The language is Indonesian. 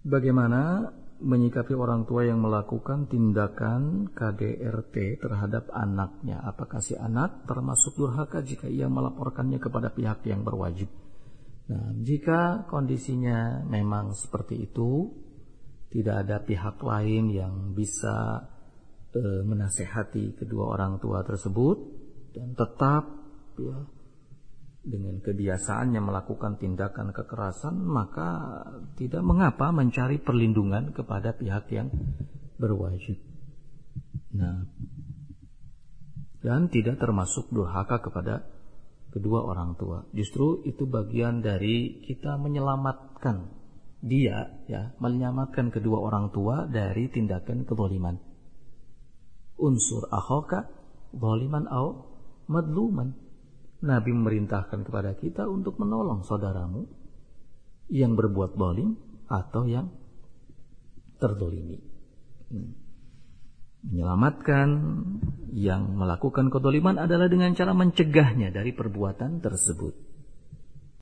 Bagaimana menyikapi orang tua yang melakukan tindakan KDRT terhadap anaknya? Apakah si anak termasuk durhaka jika ia melaporkannya kepada pihak yang berwajib? Nah, jika kondisinya memang seperti itu, tidak ada pihak lain yang bisa menasehati kedua orang tua tersebut dan tetap ya, dengan kebiasaannya melakukan tindakan kekerasan, maka tidak mengapa mencari perlindungan kepada pihak yang berwajib. Nah, dan tidak termasuk durhaka kepada kedua orang tua. Justru itu bagian dari kita menyelamatkan dia, ya, menyelamatkan kedua orang tua dari tindakan kezaliman. Unsur akhaka zaliman au madluman. Nabi memerintahkan kepada kita untuk menolong saudaramu yang berbuat zalim atau yang terzalimi. Menyelamatkan yang melakukan kezaliman adalah dengan cara mencegahnya dari perbuatan tersebut.